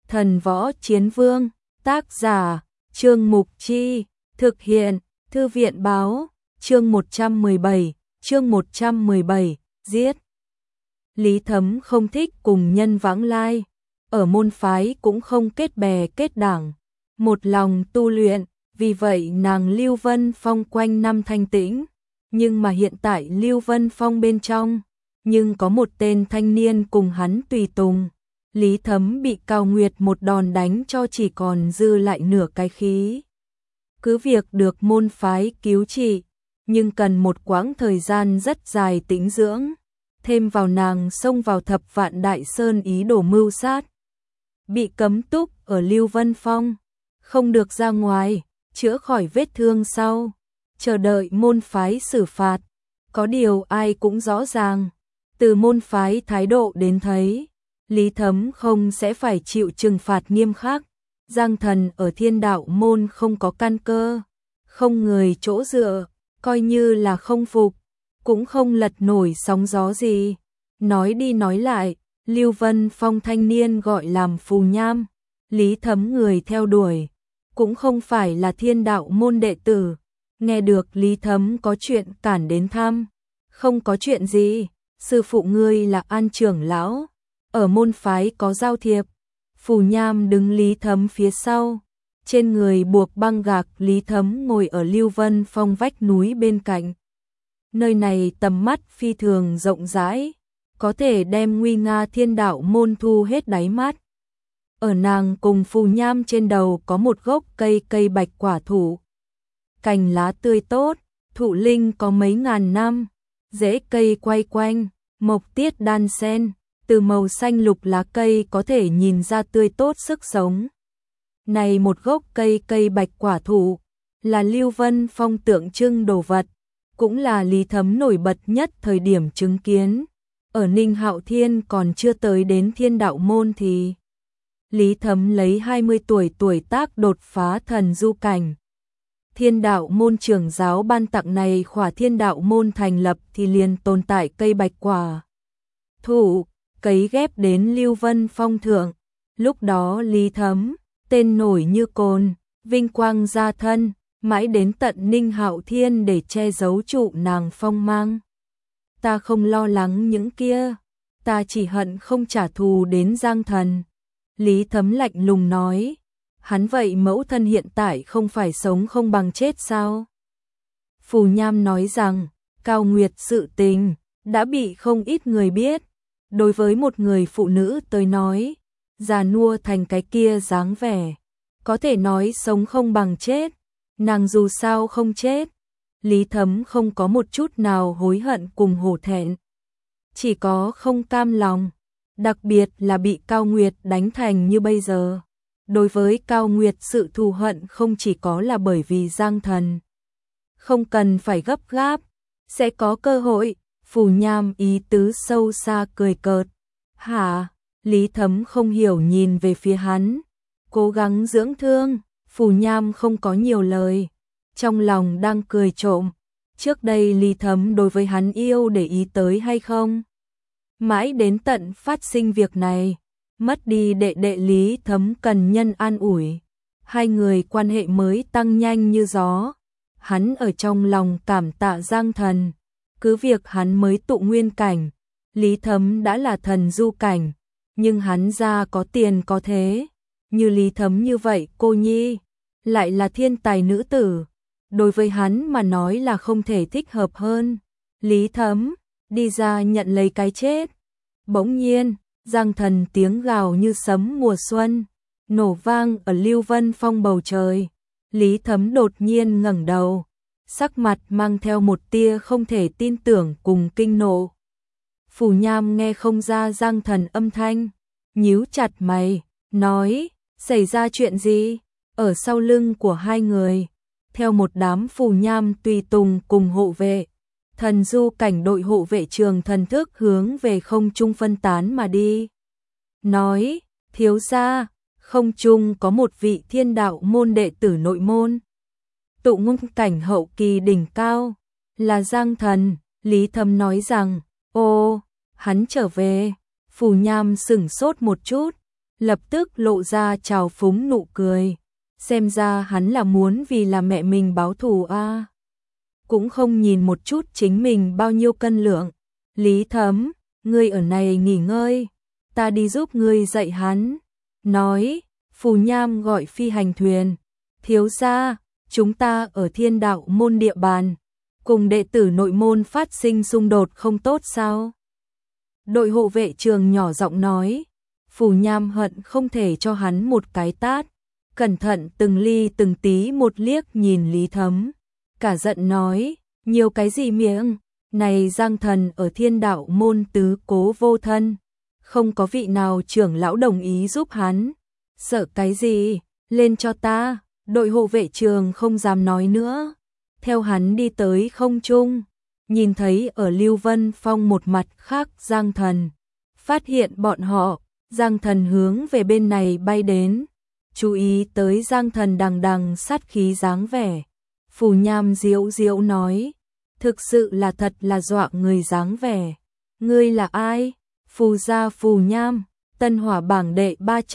Thần Võ Chiến Vương, tác giả, Trương Mục Chi, thực hiện, Thư viện Báo, chương 117, giết. Lý Thấm không thích cùng nhân vãng lai, ở môn phái cũng không kết bè kết đảng, một lòng tu luyện, vì vậy nàng Lưu Vân Phong quanh năm thanh tĩnh, nhưng mà hiện tại Lưu Vân Phong bên trong, nhưng có một tên thanh niên cùng hắn tùy tùng. Lý Thấm bị Cao Nguyệt một đòn đánh cho chỉ còn dư lại nửa cái khí. Cứ việc được môn phái cứu trị, nhưng cần một quãng thời gian rất dài tĩnh dưỡng, thêm vào nàng xông vào Thập Vạn Đại Sơn ý đồ mưu sát. Bị cấm túc ở Lưu Vân Phong, không được ra ngoài, chữa khỏi vết thương sau, chờ đợi môn phái xử phạt. Có điều ai cũng rõ ràng, từ môn phái thái độ đến thấy, Lý Thấm không sẽ phải chịu trừng phạt nghiêm khắc. Giang Thần ở Thiên Đạo môn không có căn cơ, không người chỗ dựa, coi như là không phục, cũng không lật nổi sóng gió gì. Nói đi nói lại, Lưu Vân Phong thanh niên gọi làm Phù Nham, Lý Thấm người theo đuổi, cũng không phải là Thiên Đạo môn đệ tử. Nghe được Lý Thấm có chuyện cản đến thăm, không có chuyện gì, sư phụ ngươi là An trưởng lão, ở môn phái có giao thiệp. Phù Nham đứng Lý Thấm phía sau, trên người buộc băng gạc. Lý Thấm ngồi ở Lưu Vân Phong vách núi bên cạnh. Nơi này tầm mắt phi thường rộng rãi, có thể đem nguy nga Thiên Đạo môn thu hết đáy mắt. Ở nàng cùng Phù Nham trên đầu có một gốc cây bạch quả thụ. Cành lá tươi tốt, thụ linh có mấy ngàn năm, rễ cây quay quanh, mộc tiết đan xen. Từ màu xanh lục lá cây có thể nhìn ra tươi tốt sức sống. Này một gốc cây bạch quả thụ, là Lưu Vân Phong tượng trưng đồ vật, cũng là Lý Thấm nổi bật nhất thời điểm chứng kiến. Ở Ninh Hạo Thiên còn chưa tới đến Thiên Đạo môn thì Lý Thấm lấy 20 tuổi tác đột phá thần du cảnh. Thiên Đạo môn trưởng giáo ban tặng này khỏa Thiên Đạo môn thành lập thì liền tồn tại cây bạch quả thụ, cấy ghép đến Lưu Vân Phong thượng. Lúc đó Lý Thấm, tên nổi như cồn, vinh quang gia thân, mãi đến tận Ninh Hạo Thiên để che giấu trụ nàng phong mang. Ta không lo lắng những kia, ta chỉ hận không trả thù đến Giang Thần. Lý Thấm lạnh lùng nói, hắn vậy mẫu thân hiện tại không phải sống không bằng chết sao? Phù Nham nói rằng, Cao Nguyệt sự tình, đã bị không ít người biết. Đối với một người phụ nữ tới nói, già nua thành cái kia dáng vẻ, có thể nói sống không bằng chết, nàng dù sao không chết. Lý Thấm không có một chút nào hối hận cùng hổ thẹn, chỉ có không cam lòng, đặc biệt là bị Cao Nguyệt đánh thành như bây giờ. Đối với Cao Nguyệt sự thù hận không chỉ có là bởi vì Giang Thần. Không cần phải gấp gáp, sẽ có cơ hội. Phù Nham ý tứ sâu xa cười cợt. Hả? Lý Thấm không hiểu nhìn về phía hắn. Cố gắng dưỡng thương. Phù Nham không có nhiều lời, trong lòng đang cười trộm. Trước đây Lý Thấm đối với hắn yêu để ý tới hay không? Mãi đến tận phát sinh việc này, mất đi đệ đệ Lý Thấm cần nhân an ủi, hai người quan hệ mới tăng nhanh như gió. Hắn ở trong lòng cảm tạ Giang Thần. Cứ việc hắn mới tụ nguyên cảnh, Lý Thấm đã là thần du cảnh, nhưng hắn ra có tiền có thế, như Lý Thấm như vậy cô nhi, lại là thiên tài nữ tử, đối với hắn mà nói là không thể thích hợp hơn. Lý Thấm, đi ra nhận lấy cái chết. Bỗng nhiên, Giang Thần tiếng gào như sấm mùa xuân, nổ vang ở Lưu Vân Phong bầu trời. Lý Thấm đột nhiên ngẩng đầu, sắc mặt mang theo một tia không thể tin tưởng cùng kinh nộ. Phù Nham nghe không ra Giang Thần âm thanh, nhíu chặt mày, nói, xảy ra chuyện gì? Ở sau lưng của hai người, theo một đám Phù Nham tùy tùng cùng hộ vệ, thần du cảnh đội hộ vệ trường thần thức hướng về không trung phân tán mà đi. Nói, thiếu gia, không trung có một vị Thiên Đạo môn đệ tử nội môn. Tụ ngưng cảnh hậu kỳ đỉnh cao, là Giang Thần. Lý Thấm nói rằng, ô, hắn trở về. Phù Nham sửng sốt một chút, lập tức lộ ra trào phúng nụ cười. Xem ra hắn là muốn vì là mẹ mình báo thù a. Cũng không nhìn một chút chính mình bao nhiêu cân lượng. Lý Thấm, ngươi ở này nghỉ ngơi, ta đi giúp ngươi dạy hắn. Nói, Phù Nham gọi phi hành thuyền. Thiếu gia, chúng ta ở Thiên Đạo môn địa bàn, cùng đệ tử nội môn phát sinh xung đột không tốt sao? Đội hộ vệ trường nhỏ giọng nói. Phù Nham hận không thể cho hắn một cái tát. Cẩn thận từng ly từng tí một liếc nhìn Lý Thấm. Cả giận nói, nhiều cái gì miệng, này Giang Thần ở Thiên Đạo môn tứ cố vô thân. Không có vị nào trưởng lão đồng ý giúp hắn. Sợ cái gì, lên cho ta. Đội hộ vệ trường không dám nói nữa. Theo hắn đi tới không trung, nhìn thấy ở Lưu Vân Phong một mặt khác Giang Thần. Phát hiện bọn họ, Giang Thần hướng về bên này bay đến. Chú ý tới Giang Thần đằng đằng sát khí dáng vẻ. Phù Nham diễu diễu nói, thực sự là thật là dọa người dáng vẻ. Ngươi là ai? Phù gia Phù Nham, Tân Hỏa bảng đệ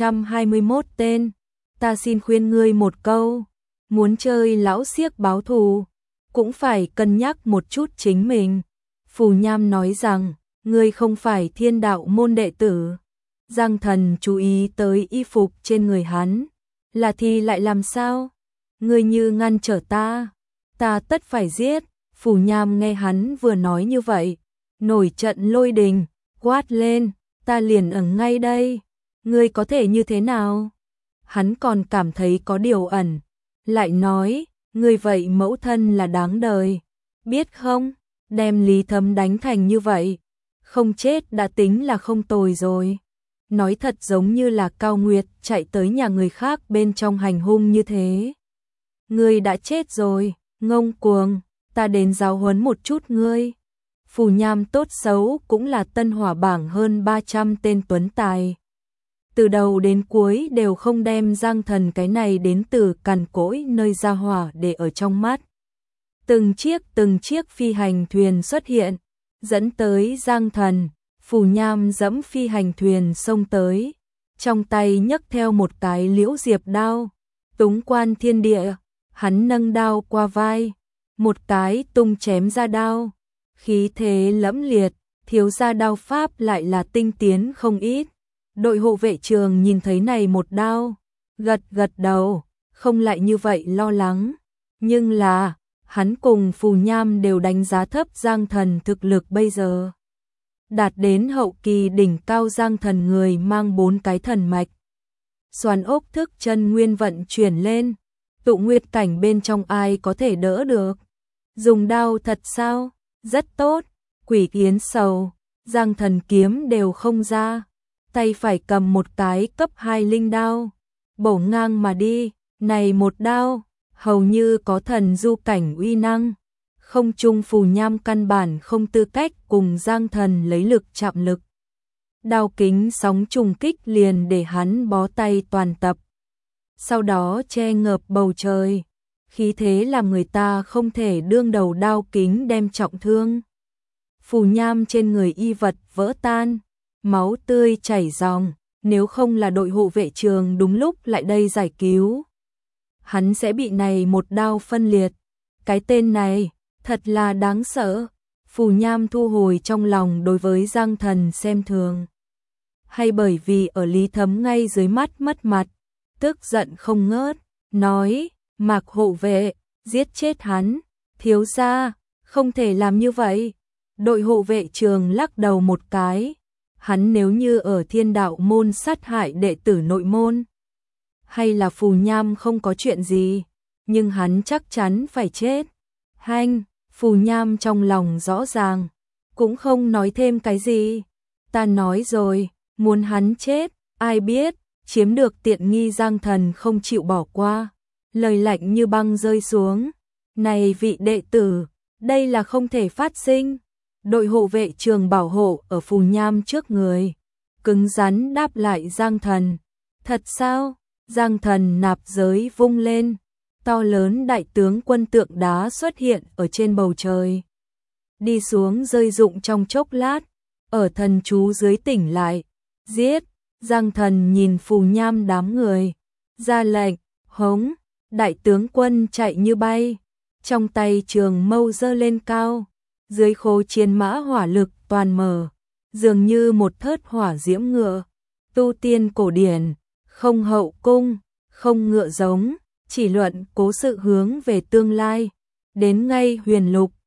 321 tên. Ta xin khuyên ngươi một câu, muốn chơi lão xiếc báo thù, cũng phải cân nhắc một chút chính mình. Phù Nham nói rằng, ngươi không phải Thiên Đạo môn đệ tử. Giang Thần chú ý tới y phục trên người hắn, là thì lại làm sao? Ngươi như ngăn trở ta tất phải giết. Phù Nham nghe hắn vừa nói như vậy, nổi trận lôi đình, quát lên, ta liền ở ngay đây, ngươi có thể như thế nào? Hắn còn cảm thấy có điều ẩn, lại nói, ngươi vậy mẫu thân là đáng đời, biết không? Đem Lý Thấm đánh thành như vậy, không chết đã tính là không tồi rồi. Nói thật giống như là Cao Nguyệt chạy tới nhà người khác bên trong hành hung như thế. Ngươi đã chết rồi, ngông cuồng, ta đến giáo huấn một chút ngươi. Phù Nham tốt xấu cũng là Tân Hỏa bảng hơn 300 tên tuấn tài. Từ đầu đến cuối đều không đem Giang Thần cái này đến từ cằn cỗi nơi ra hỏa để ở trong mắt. Từng chiếc phi hành thuyền xuất hiện, dẫn tới Giang Thần. Phù Nham dẫm phi hành thuyền xông tới, trong tay nhấc theo một cái liễu diệp đao, túng quan thiên địa, hắn nâng đao qua vai, một cái tung chém ra đao, khí thế lẫm liệt, thiếu gia đao pháp lại là tinh tiến không ít. Đội hộ vệ trường nhìn thấy này một đao, gật đầu, không lại như vậy lo lắng, nhưng là, hắn cùng Phù Nham đều đánh giá thấp Giang Thần thực lực bây giờ. Đạt đến hậu kỳ đỉnh cao Giang Thần người mang 4 cái thần mạch. Xoàn ốc thức chân nguyên vận chuyển lên, tụ nguyệt cảnh bên trong ai có thể đỡ được. Dùng đao thật sao? Rất tốt. Quỷ yến sầu, Giang Thần kiếm đều không ra, tay phải cầm một cái cấp 2 linh đao, bổ ngang mà đi, này một đao, hầu như có thần du cảnh uy năng. Không trung Phù Nham căn bản không tư cách cùng Giang Thần lấy lực chạm lực. Đao kính sóng trùng kích liền để hắn bó tay toàn tập. Sau đó che ngợp bầu trời, khí thế làm người ta không thể đương đầu đao kính đem trọng thương. Phù Nham trên người y vật vỡ tan, máu tươi chảy ròng, nếu không là đội hộ vệ trường đúng lúc lại đây giải cứu, hắn sẽ bị này một đao phân liệt. Cái tên này thật là đáng sợ. Phù Nham thu hồi trong lòng đối với Giang Thần xem thường. Hay bởi vì ở Lý Thấm ngay dưới mắt mất mặt, tức giận không ngớt, nói, Mạc hộ vệ, giết chết hắn, thiếu gia, không thể làm như vậy. Đội hộ vệ trường lắc đầu một cái, hắn nếu như ở Thiên Đạo môn sát hại đệ tử nội môn, hay là Phù Nham không có chuyện gì, nhưng hắn chắc chắn phải chết. Hanh, Phù Nham trong lòng rõ ràng, cũng không nói thêm cái gì. Ta nói rồi, muốn hắn chết, ai biết, chiếm được tiện nghi Giang Thần không chịu bỏ qua. Lời lạnh như băng rơi xuống. Này vị đệ tử, đây là không thể phát sinh. Đội hộ vệ trường bảo hộ ở Phù Nham trước người, cứng rắn đáp lại Giang Thần. Thật sao? Giang Thần nạp giới vung lên, to lớn đại tướng quân tượng đá xuất hiện ở trên bầu trời. Đi xuống rơi rụng trong chốc lát, ở thần chú dưới tỉnh lại, giết, Giang Thần nhìn phù nham đám người, ra lệnh, hống, đại tướng quân chạy như bay, trong tay trường mâu giơ lên cao, dưới khố chiến mã hỏa lực toàn mở, dường như một thớt hỏa diễm ngựa, tu tiên cổ điển, không hậu cung, không ngựa giống, chỉ luận cố sự hướng về tương lai, đến ngay huyền lục,